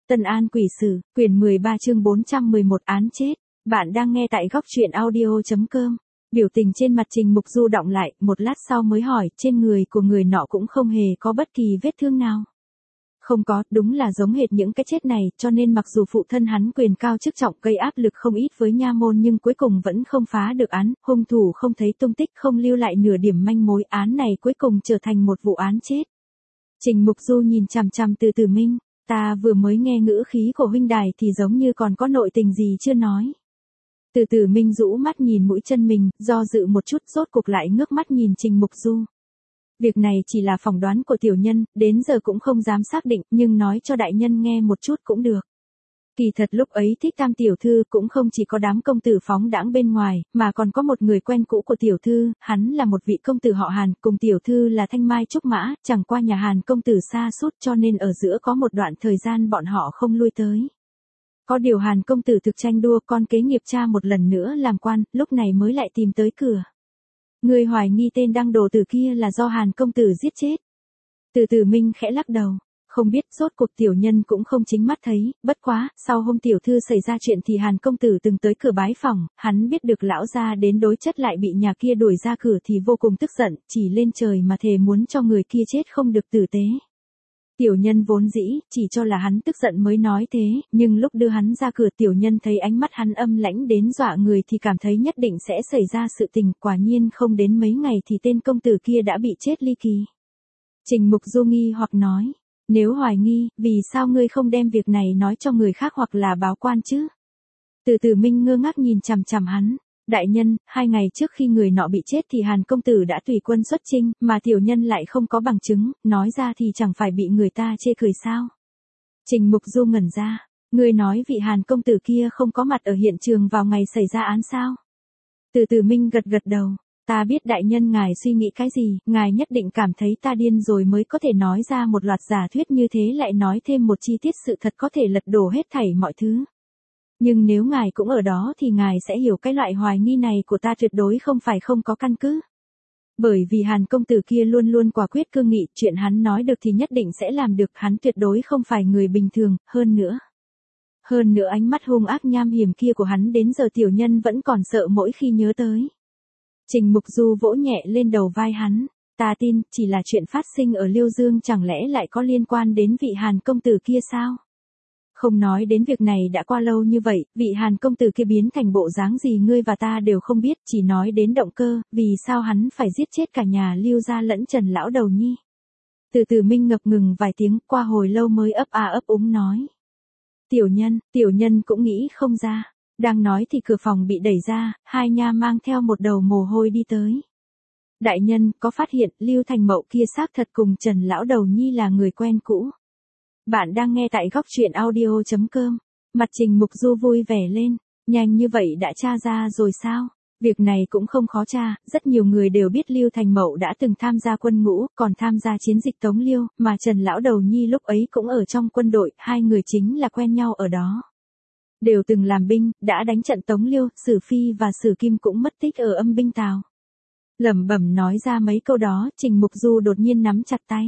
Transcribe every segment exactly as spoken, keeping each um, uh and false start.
Tân An Quỷ Sử, quyển mười ba chương bốn trăm mười một án chết. Bạn đang nghe tại góc truyện audio chấm com. Biểu tình trên mặt Trình Mục Du đọng lại, một lát sau mới hỏi, trên người của người nọ cũng không hề có bất kỳ vết thương nào. Không có, đúng là giống hệt những cái chết này, cho nên mặc dù phụ thân hắn quyền cao chức trọng gây áp lực không ít với nha môn nhưng cuối cùng vẫn không phá được án, hung thủ không thấy tung tích, không lưu lại nửa điểm manh mối, án này cuối cùng trở thành một vụ án chết. Trình Mục Du nhìn chằm chằm Từ Tử Minh, ta vừa mới nghe ngữ khí của huynh đài thì giống như còn có nội tình gì chưa nói. Từ Tử Minh rũ mắt nhìn mũi chân mình, do dự một chút rốt cuộc lại ngước mắt nhìn Trình Mục Du. Việc này chỉ là phỏng đoán của tiểu nhân, đến giờ cũng không dám xác định, nhưng nói cho đại nhân nghe một chút cũng được. Kỳ thật lúc ấy Thích Tam tiểu thư cũng không chỉ có đám công tử phóng đãng bên ngoài, mà còn có một người quen cũ của tiểu thư, hắn là một vị công tử họ Hàn, cùng tiểu thư là Thanh Mai Trúc Mã, chẳng qua nhà Hàn công tử xa sút cho nên ở giữa có một đoạn thời gian bọn họ không lui tới. Có điều Hàn công tử thực tranh đua con kế nghiệp cha một lần nữa làm quan, lúc này mới lại tìm tới cửa. Người hoài nghi tên đăng đồ tử kia là do Hàn công tử giết chết. Từ Tử Minh khẽ lắc đầu, không biết rốt cuộc tiểu nhân cũng không chính mắt thấy, bất quá, sau hôm tiểu thư xảy ra chuyện thì Hàn công tử từng tới cửa bái phòng, hắn biết được lão gia đến đối chất lại bị nhà kia đuổi ra cửa thì vô cùng tức giận, chỉ lên trời mà thề muốn cho người kia chết không được tử tế. Tiểu nhân vốn dĩ, chỉ cho là hắn tức giận mới nói thế, nhưng lúc đưa hắn ra cửa tiểu nhân thấy ánh mắt hắn âm lãnh đến dọa người thì cảm thấy nhất định sẽ xảy ra sự tình, quả nhiên không đến mấy ngày thì tên công tử kia đã bị chết ly kỳ. Trình Mục Du nghi hoặc nói, nếu hoài nghi, vì sao ngươi không đem việc này nói cho người khác hoặc là báo quan chứ? Từ Tử Minh ngơ ngác nhìn chằm chằm hắn. Đại nhân, hai ngày trước khi người nọ bị chết thì Hàn công tử đã tùy quân xuất chinh, mà tiểu nhân lại không có bằng chứng, nói ra thì chẳng phải bị người ta chê cười sao? Trình Mục Du ngẩn ra, ngươi nói vị Hàn công tử kia không có mặt ở hiện trường vào ngày xảy ra án sao? Từ Tử Minh gật gật đầu, ta biết đại nhân ngài suy nghĩ cái gì, ngài nhất định cảm thấy ta điên rồi mới có thể nói ra một loạt giả thuyết như thế lại nói thêm một chi tiết sự thật có thể lật đổ hết thảy mọi thứ. Nhưng nếu ngài cũng ở đó thì ngài sẽ hiểu cái loại hoài nghi này của ta tuyệt đối không phải không có căn cứ. Bởi vì Hàn công tử kia luôn luôn quả quyết cương nghị, chuyện hắn nói được thì nhất định sẽ làm được, hắn tuyệt đối không phải người bình thường, hơn nữa. Hơn nữa ánh mắt hung ác nham hiểm kia của hắn đến giờ tiểu nhân vẫn còn sợ mỗi khi nhớ tới. Trình Mục Du vỗ nhẹ lên đầu vai hắn, ta tin, chỉ là chuyện phát sinh ở Liêu Dương chẳng lẽ lại có liên quan đến vị Hàn công tử kia sao? Không nói đến việc này đã qua lâu như vậy, vị Hàn công tử kia biến thành bộ dáng gì ngươi và ta đều không biết, chỉ nói đến động cơ, vì sao hắn phải giết chết cả nhà Liêu gia lẫn Trần lão đầu nhi. Từ Tử Minh ngập ngừng vài tiếng, qua hồi lâu mới ấp a ấp úng nói. Tiểu nhân, tiểu nhân cũng nghĩ không ra. Đang nói thì cửa phòng bị đẩy ra, hai nha mang theo một đầu mồ hôi đi tới. Đại nhân, có phát hiện Lưu Thành Mậu kia xác thật cùng Trần lão đầu nhi là người quen cũ. Bạn đang nghe tại góc truyện audio chấm com. Mặt Trình Mục Du vui vẻ lên, nhanh như vậy đã tra ra rồi sao? Việc này cũng không khó tra, rất nhiều người đều biết Lưu Thành Mậu đã từng tham gia quân ngũ, còn tham gia chiến dịch Tống Liêu, mà Trần lão đầu nhi lúc ấy cũng ở trong quân đội, hai người chính là quen nhau ở đó. Đều từng làm binh, đã đánh trận Tống Liêu, Sử Phi và Sử Kim cũng mất tích ở âm binh Tào. Lẩm bẩm nói ra mấy câu đó, Trình Mục Du đột nhiên nắm chặt tay.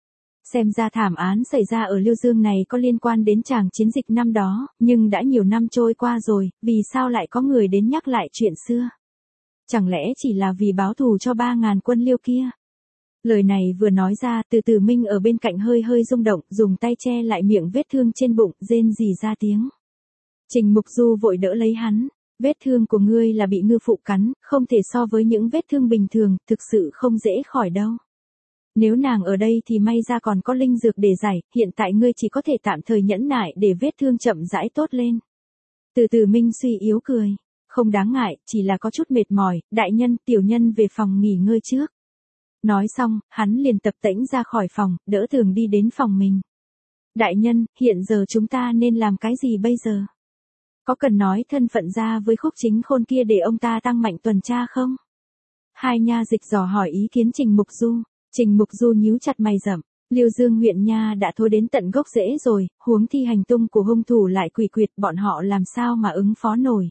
Xem ra thảm án xảy ra ở Liêu Dương này có liên quan đến tràng chiến dịch năm đó, nhưng đã nhiều năm trôi qua rồi, vì sao lại có người đến nhắc lại chuyện xưa? Chẳng lẽ chỉ là vì báo thù cho ba ngàn quân Liêu kia? Lời này vừa nói ra, Từ Tử Minh ở bên cạnh hơi hơi rung động, dùng tay che lại miệng vết thương trên bụng, rên rỉ ra tiếng. Trình Mục Du vội đỡ lấy hắn, vết thương của ngươi là bị ngư phụ cắn, không thể so với những vết thương bình thường, thực sự không dễ khỏi đâu. Nếu nàng ở đây thì may ra còn có linh dược để giải, hiện tại ngươi chỉ có thể tạm thời nhẫn nại để vết thương chậm rãi tốt lên. Từ Tử Minh suy yếu cười, không đáng ngại, chỉ là có chút mệt mỏi, đại nhân, tiểu nhân về phòng nghỉ ngơi trước. Nói xong, hắn liền tập tễnh ra khỏi phòng, đỡ Thường đi đến phòng mình. Đại nhân, hiện giờ chúng ta nên làm cái gì bây giờ? Có cần nói thân phận ra với Khúc Chính Khôn kia để ông ta tăng mạnh tuần tra không? Hai nha dịch dò hỏi ý kiến Trình Mục Du. Trình Mục Du nhíu chặt mày rậm, Liêu Dương huyện nha đã thối đến tận gốc rễ rồi, huống thi hành tung của hung thủ lại quỷ quyệt, bọn họ làm sao mà ứng phó nổi.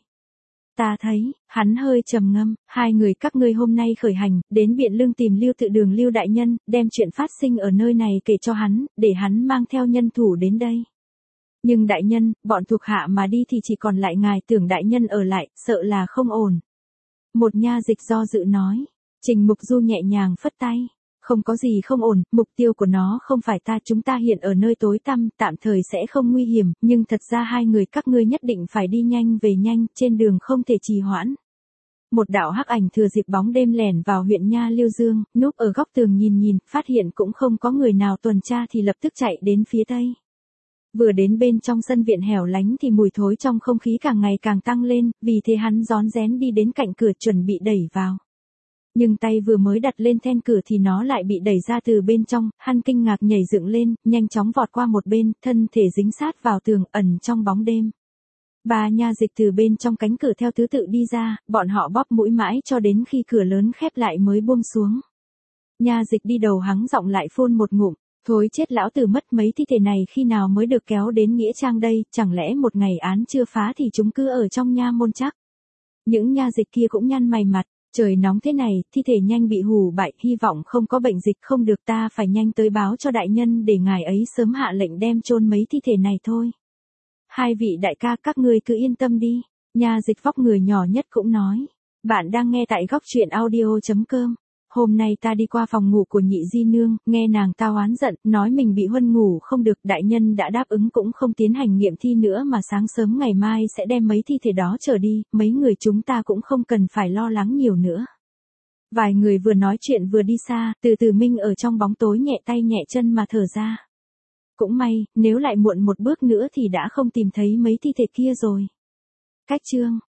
Ta thấy, hắn hơi trầm ngâm, hai người các ngươi hôm nay khởi hành, đến Biện Lương tìm Lưu Tự Đường Lưu đại nhân, đem chuyện phát sinh ở nơi này kể cho hắn, để hắn mang theo nhân thủ đến đây. Nhưng đại nhân, bọn thuộc hạ mà đi thì chỉ còn lại ngài, tưởng đại nhân ở lại, sợ là không ổn. Một nha dịch do dự nói. Trình Mục Du nhẹ nhàng phất tay. Không có gì không ổn, mục tiêu của nó không phải ta, chúng ta hiện ở nơi tối tăm, tạm thời sẽ không nguy hiểm, nhưng thật ra hai người các ngươi nhất định phải đi nhanh về nhanh, trên đường không thể trì hoãn. Một đạo hắc ảnh thừa dịp bóng đêm lẻn vào huyện Nha Liêu Dương, núp ở góc tường nhìn nhìn, phát hiện cũng không có người nào tuần tra thì lập tức chạy đến phía tây. Vừa đến bên trong sân viện hẻo lánh thì mùi thối trong không khí càng ngày càng tăng lên, vì thế hắn rón rén đi đến cạnh cửa chuẩn bị đẩy vào. Nhưng tay vừa mới đặt lên then cửa thì nó lại bị đẩy ra từ bên trong, hắn kinh ngạc nhảy dựng lên, nhanh chóng vọt qua một bên, thân thể dính sát vào tường, ẩn trong bóng đêm. Ba nha dịch từ bên trong cánh cửa theo thứ tự đi ra, bọn họ bóp mũi mãi cho đến khi cửa lớn khép lại mới buông xuống. Nha dịch đi đầu hắng giọng lại phun một ngụm, thối chết lão tử, mất mấy thi thể này khi nào mới được kéo đến nghĩa trang đây, chẳng lẽ một ngày án chưa phá thì chúng cứ ở trong nha môn chắc. Những nha dịch kia cũng nhăn mày mặt, trời nóng thế này, thi thể nhanh bị hủ bại, hy vọng không có bệnh dịch, không được, ta phải nhanh tới báo cho đại nhân để ngài ấy sớm hạ lệnh đem chôn mấy thi thể này thôi. Hai vị đại ca, các ngươi cứ yên tâm đi, nha dịch vóc người nhỏ nhất cũng nói. Bạn đang nghe tại góc truyện audio chấm com. Hôm nay ta đi qua phòng ngủ của nhị di nương, nghe nàng ta oán giận, nói mình bị huân ngủ không được, đại nhân đã đáp ứng cũng không tiến hành nghiệm thi nữa mà sáng sớm ngày mai sẽ đem mấy thi thể đó trở đi, mấy người chúng ta cũng không cần phải lo lắng nhiều nữa. Vài người vừa nói chuyện vừa đi xa, từ từ Minh ở trong bóng tối nhẹ tay nhẹ chân mà thở ra. Cũng may, nếu lại muộn một bước nữa thì đã không tìm thấy mấy thi thể kia rồi. Cách chương